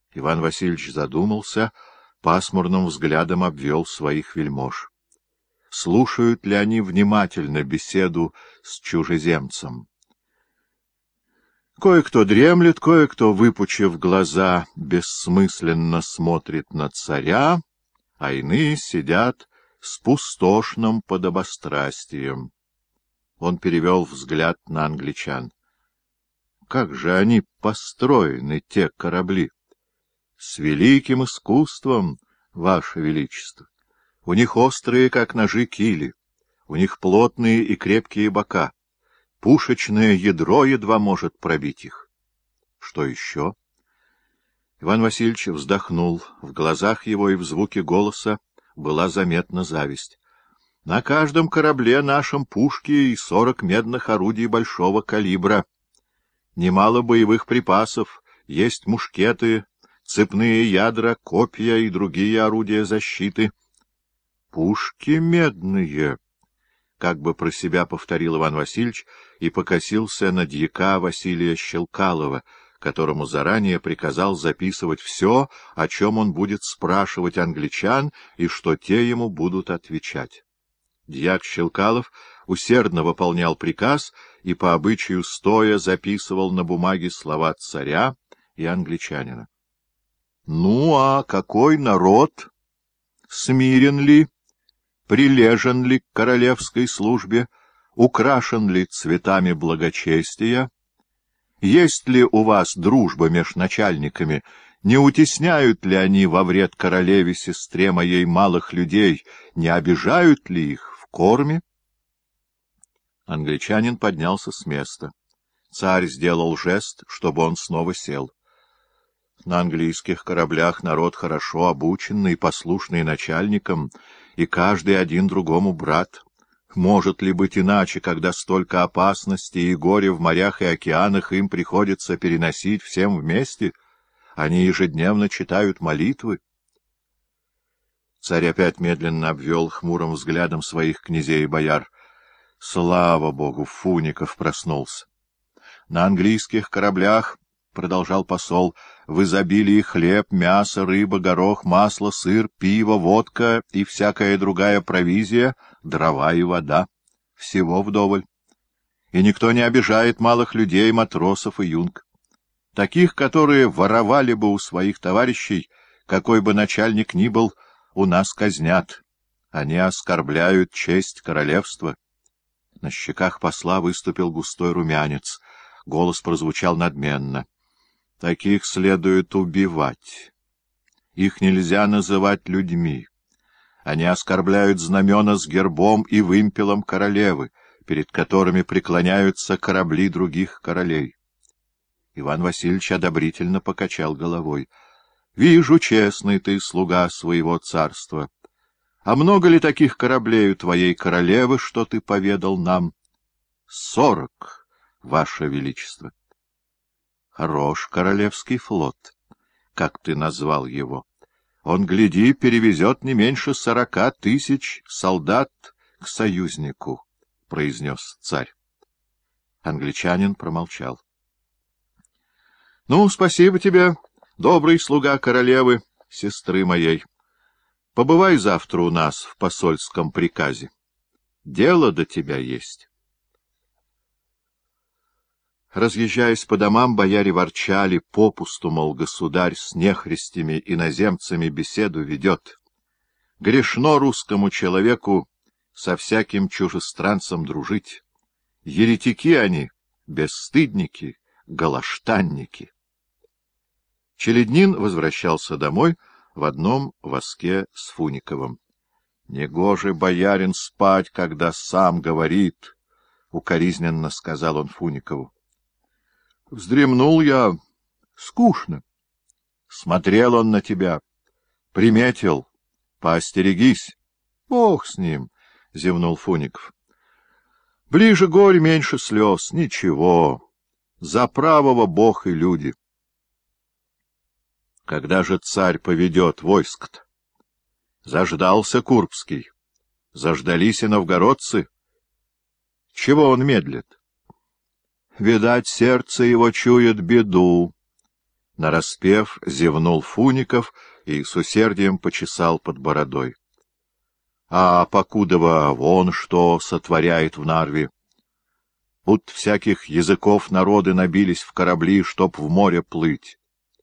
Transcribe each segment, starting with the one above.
Иван Васильевич задумался, пасмурным взглядом обвел своих вельмож. Слушают ли они внимательно беседу с чужеземцем? Кое-кто дремлет, кое-кто, выпучив глаза, бессмысленно смотрит на царя, а иные сидят с пустошным подобострастием. Он перевел взгляд на англичан. Как же они построены, те корабли? С великим искусством, Ваше Величество. У них острые, как ножи, кили, у них плотные и крепкие бока. Пушечное ядро едва может пробить их. Что еще? Иван Васильевич вздохнул. В глазах его и в звуке голоса была заметна зависть. На каждом корабле нашем пушки и 40 медных орудий большого калибра. Немало боевых припасов, есть мушкеты, цепные ядра, копья и другие орудия защиты. Пушки медные, как бы про себя повторил Иван Васильевич и покосился на дьяка Василия Щелкалова, которому заранее приказал записывать все, о чем он будет спрашивать англичан, и что те ему будут отвечать. Дьяк Щелкалов усердно выполнял приказ и по обычаю стоя записывал на бумаге слова царя и англичанина. — Ну, а какой народ? Смирен ли? Прилежен ли к королевской службе? Украшен ли цветами благочестия? Есть ли у вас дружба меж начальниками? Не утесняют ли они во вред королеве-сестре моей малых людей? Не обижают ли их в корме? Англичанин поднялся с места. Царь сделал жест, чтобы он снова сел. На английских кораблях народ хорошо обученный, послушный начальникам, и каждый один другому брат. Может ли быть иначе, когда столько опасностей и горя в морях и океанах им приходится переносить всем вместе? Они ежедневно читают молитвы. Царь опять медленно обвел хмурым взглядом своих князей и бояр. Слава богу, Фуников проснулся. На английских кораблях, — продолжал посол, — в изобилии хлеб, мясо, рыба, горох, масло, сыр, пиво, водка и всякая другая провизия, дрова и вода. Всего вдоволь. И никто не обижает малых людей, матросов и юнг. Таких, которые воровали бы у своих товарищей, какой бы начальник ни был, у нас казнят. Они оскорбляют честь королевства. На щеках посла выступил густой румянец. Голос прозвучал надменно. Таких следует убивать. Их нельзя называть людьми. Они оскорбляют знамена с гербом и вымпелом королевы, перед которыми преклоняются корабли других королей. Иван Васильевич одобрительно покачал головой. — Вижу, честный ты слуга своего царства. А много ли таких кораблей у твоей королевы, что ты поведал нам? — 40, Ваше Величество. Хорош королевский флот, как ты назвал его. Он, гляди, перевезет не меньше 40 тысяч солдат к союзнику, — произнес царь. Англичанин промолчал. — Ну, спасибо тебе, добрый слуга королевы, сестры моей. Побывай завтра у нас в посольском приказе. Дело до тебя есть. Разъезжаясь по домам, бояре ворчали попусту, мол, государь с нехристями иноземцами беседу ведет. Грешно русскому человеку со всяким чужестранцем дружить. Еретики они, бесстыдники, галаштанники. Челяднин возвращался домой в одном воске с Фуниковым. — Негоже боярин спать, когда сам говорит, — укоризненно сказал он Фуникову. — Вздремнул я. Скучно. Смотрел он на тебя. Приметил. Поостерегись. — Бог с ним, — зевнул Фуников. — Ближе горе, меньше слез. Ничего. За правого Бог и люди. Когда же царь поведет войск-то? Заждался Курбский. Заждались и новгородцы. Чего он медлит? Видать, сердце его чует беду. Нараспев зевнул Фуников и с усердием почесал под бородой. А Покудова вон что сотворяет в Нарве. Будто всяких языков народы набились в корабли, чтоб в море плыть.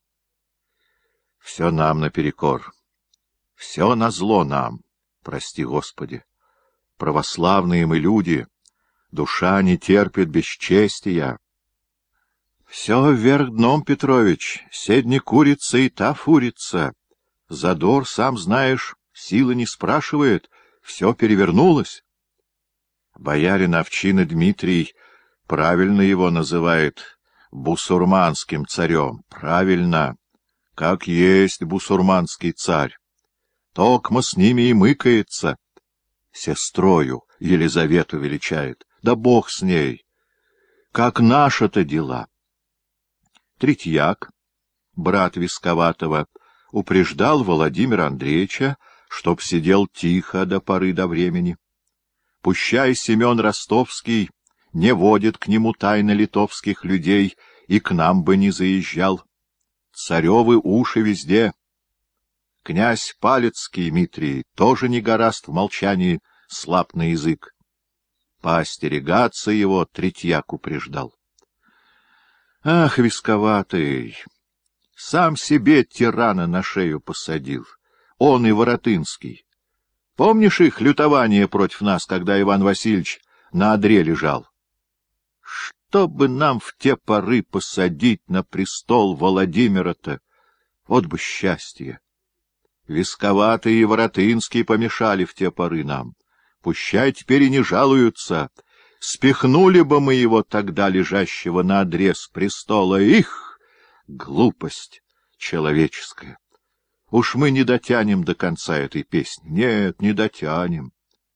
Все нам наперекор. Все назло нам, прости Господи. Православные мы люди, душа не терпит бесчестия. Все вверх дном, Петрович, седни курица и та фурица. Задор, сам знаешь, силы не спрашивает, все перевернулось. Боярин Овчины Дмитрий правильно его называет бусурманским царем. Правильно, как есть бусурманский царь. Токмо с ними и мыкается. Сестрою Елизавету величает. Да бог с ней. Как наши-то дела. Третьяк, брат Висковатого, упреждал Владимира Андреевича, чтоб сидел тихо до поры до времени. Пущай Семен Ростовский не водит к нему тайно литовских людей и к нам бы не заезжал. Царевы уши везде. Князь Палецкий Митрий тоже не горазд в молчании, слаб на язык. Поостерегаться его Третьяк упреждал. Ах, Висковатый! Сам себе тирана на шею посадил. Он и Воротынский. Помнишь их лютование против нас, когда Иван Васильевич на одре лежал? Чтобы нам в те поры посадить на престол Владимира-то, вот бы счастье! Висковатый и Воротынский помешали в те поры нам. Пущай теперь и не жалуются. Спихнули бы мы его тогда, лежащего на одре с престола. Их! Глупость человеческая! Уж мы не дотянем до конца этой песни. Нет, не дотянем.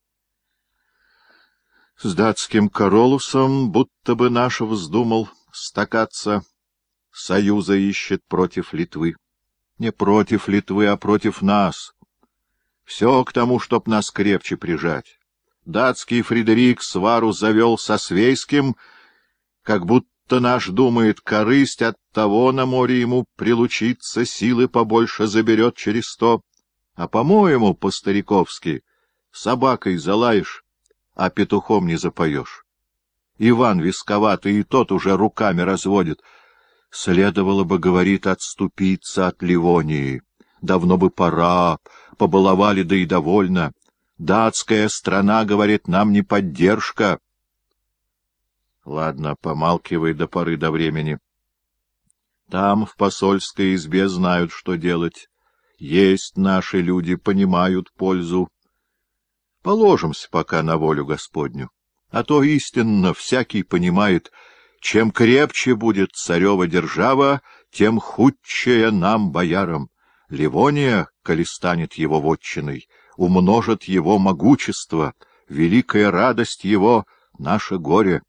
С датским Королусом будто бы наш вздумал стакаться. Союза ищет против Литвы. Не против Литвы, а против нас. Все к тому, чтоб нас крепче прижать. Датский Фредерик свару завел со Свейским, как будто наш думает, корысть от того на море ему прилучиться, силы побольше заберет через 100. А, по-моему, по-стариковски, собакой залаешь, а петухом не запоешь. Иван Висковатый и тот уже руками разводит. Следовало бы, говорит, отступиться от Ливонии. Давно бы пора, побаловали, да и довольно. Датская страна, говорит, нам не поддержка. Ладно, помалкивай до поры до времени. Там, в посольской избе, знают, что делать. Есть наши люди, понимают пользу. Положимся пока на волю Господню. А то истинно всякий понимает, чем крепче будет царева держава, тем худчее нам, боярам. Ливония, коли станет его вотчиной, умножит его могущество, великая радость его — наше горе.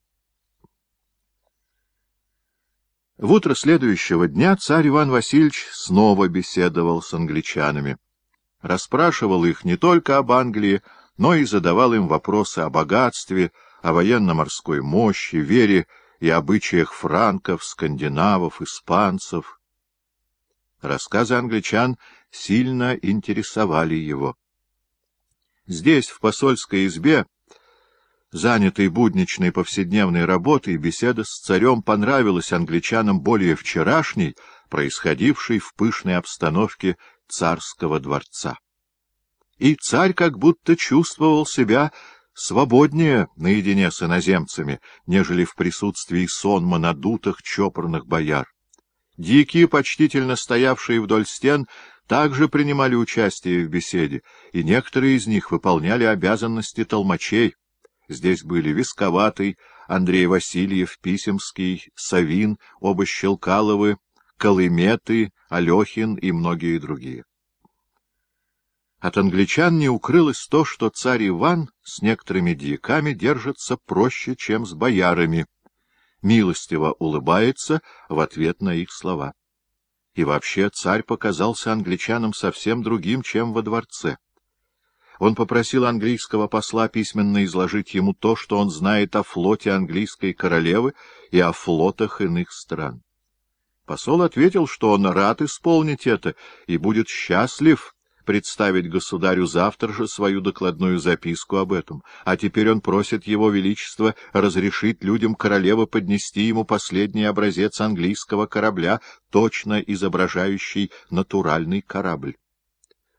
В утро следующего дня царь Иван Васильевич снова беседовал с англичанами. Расспрашивал их не только об Англии, но и задавал им вопросы о богатстве, о военно-морской мощи, вере и обычаях франков, скандинавов, испанцев. Рассказы англичан сильно интересовали его. Здесь, в посольской избе, занятой будничной повседневной работой, беседа с царем понравилась англичанам более вчерашней, происходившей в пышной обстановке царского дворца. И царь как будто чувствовал себя свободнее наедине с иноземцами, нежели в присутствии сонма надутых чопорных бояр. Дикие, почтительно стоявшие вдоль стен, также принимали участие в беседе, и некоторые из них выполняли обязанности толмачей. Здесь были Висковатый, Андрей Васильев, Писемский, Савин, оба Щелкаловы, Колыметы, Алехин и многие другие. От англичан не укрылось то, что царь Иван с некоторыми дьяками держится проще, чем с боярами, милостиво улыбается в ответ на их слова. И вообще царь показался англичанам совсем другим, чем во дворце. Он попросил английского посла письменно изложить ему то, что он знает о флоте английской королевы и о флотах иных стран. Посол ответил, что он рад исполнить это и будет счастлив представить государю завтра же свою докладную записку об этом, а теперь он просит его величество разрешить людям королевы поднести ему последний образец английского корабля, точно изображающий натуральный корабль.